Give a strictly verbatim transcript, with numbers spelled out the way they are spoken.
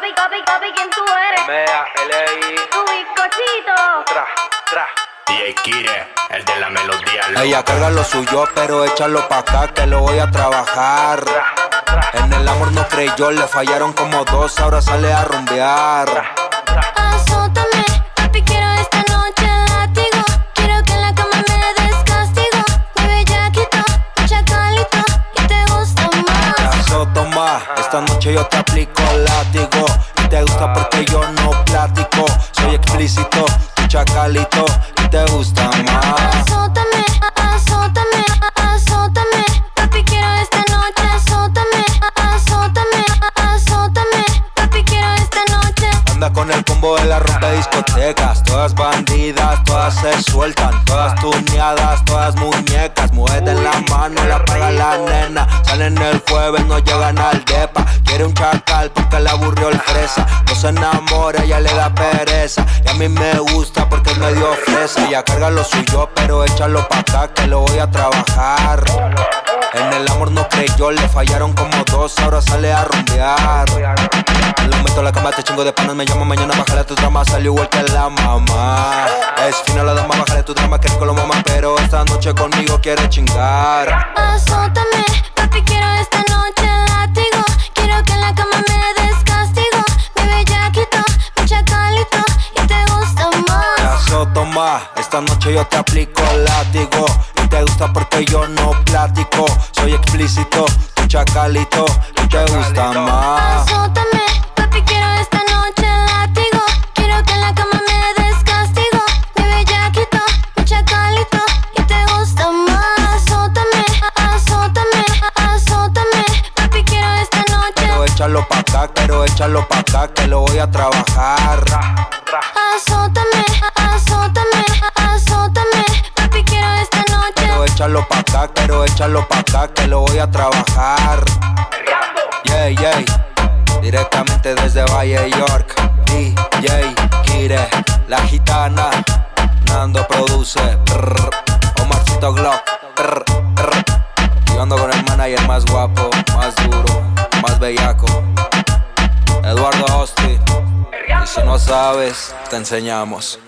papi, papi, papi, ¿quién tú eres? Mea, L I Tu bizcochito. Tra, tra. D J Kire, el de la melodía loca. Ella carga lo suyo, pero échalo pa' acá que lo voy a trabajar. En el amor no creyó, le fallaron como dos, ahora sale a rumbear. Azótame, papi, quiero esta noche látigo. Quiero que en la cama me des castigo. Mi bellaquito, un chacalito, y te gusta más. Te azoto más, esta noche yo te aplico látigo. Y te gusta porque yo no platico. Soy explícito, tu chacalito, y te gusta más. Azótame, azótame, azótame. Papi, quiero esta noche, azótame, azótame, azótame. Papi, quiero esta noche. Anda con el combo de la rompe discotecas. Todas bandidas, todas se sueltan. Todas tuneadas, todas muñecas. Mueve en la mano, la paga la nena. Salen el jueves, no llegan al depa. Quiere un chacal porque le aburrió el fresa. No se enamora, ella le da pereza. Y a mí me gusta porque es medio fresa. Ella carga lo suyo, pero échalo pa' acá que lo voy a trabajar. En el amor no creyó, le fallaron como dos, ahora sale a rumbear. Lo meto a la cama, te chingo de panas, me llama mañana, bájale tu drama, salió igual que la mamá. Es fina la dama, bájale tu drama, que rico lo mama, pero esta noche conmigo quiere chingar. Azótame, papi, quiero esta noche látigo. Quiero que en la cama me des castigo. Mi bellaquito, un chacalito, y te gusta más. Te azoto más, esta noche yo te aplico látigo. Y te gusta porque yo no platico. Soy explícito, tu chacalito, y te gusta más. Azótame, papi, quiero esta noche látigo. Quiero que en la cama me des castigo. Mi bellaquito, un chacalito, y te gusta más. Azótame, azótame, azótame. Papi, quiero esta noche. Pero échalo pa' acá, pero échalo pa' acá que lo voy a trabajar. Azótame, azótame, azótame. Papi, quiero esta noche. Pero échalo pa' acá, pero échalo pa' acá que lo voy a trabajar. Yeah, yeah. Directamente desde Valle York. D J Kire, la gitana. Nando produce. Prr. Omarcito Glock. Prr, prr. Yo ando con el manager más guapo, más duro, más bellaco. Eduardo Austin. Y si no sabes, te enseñamos.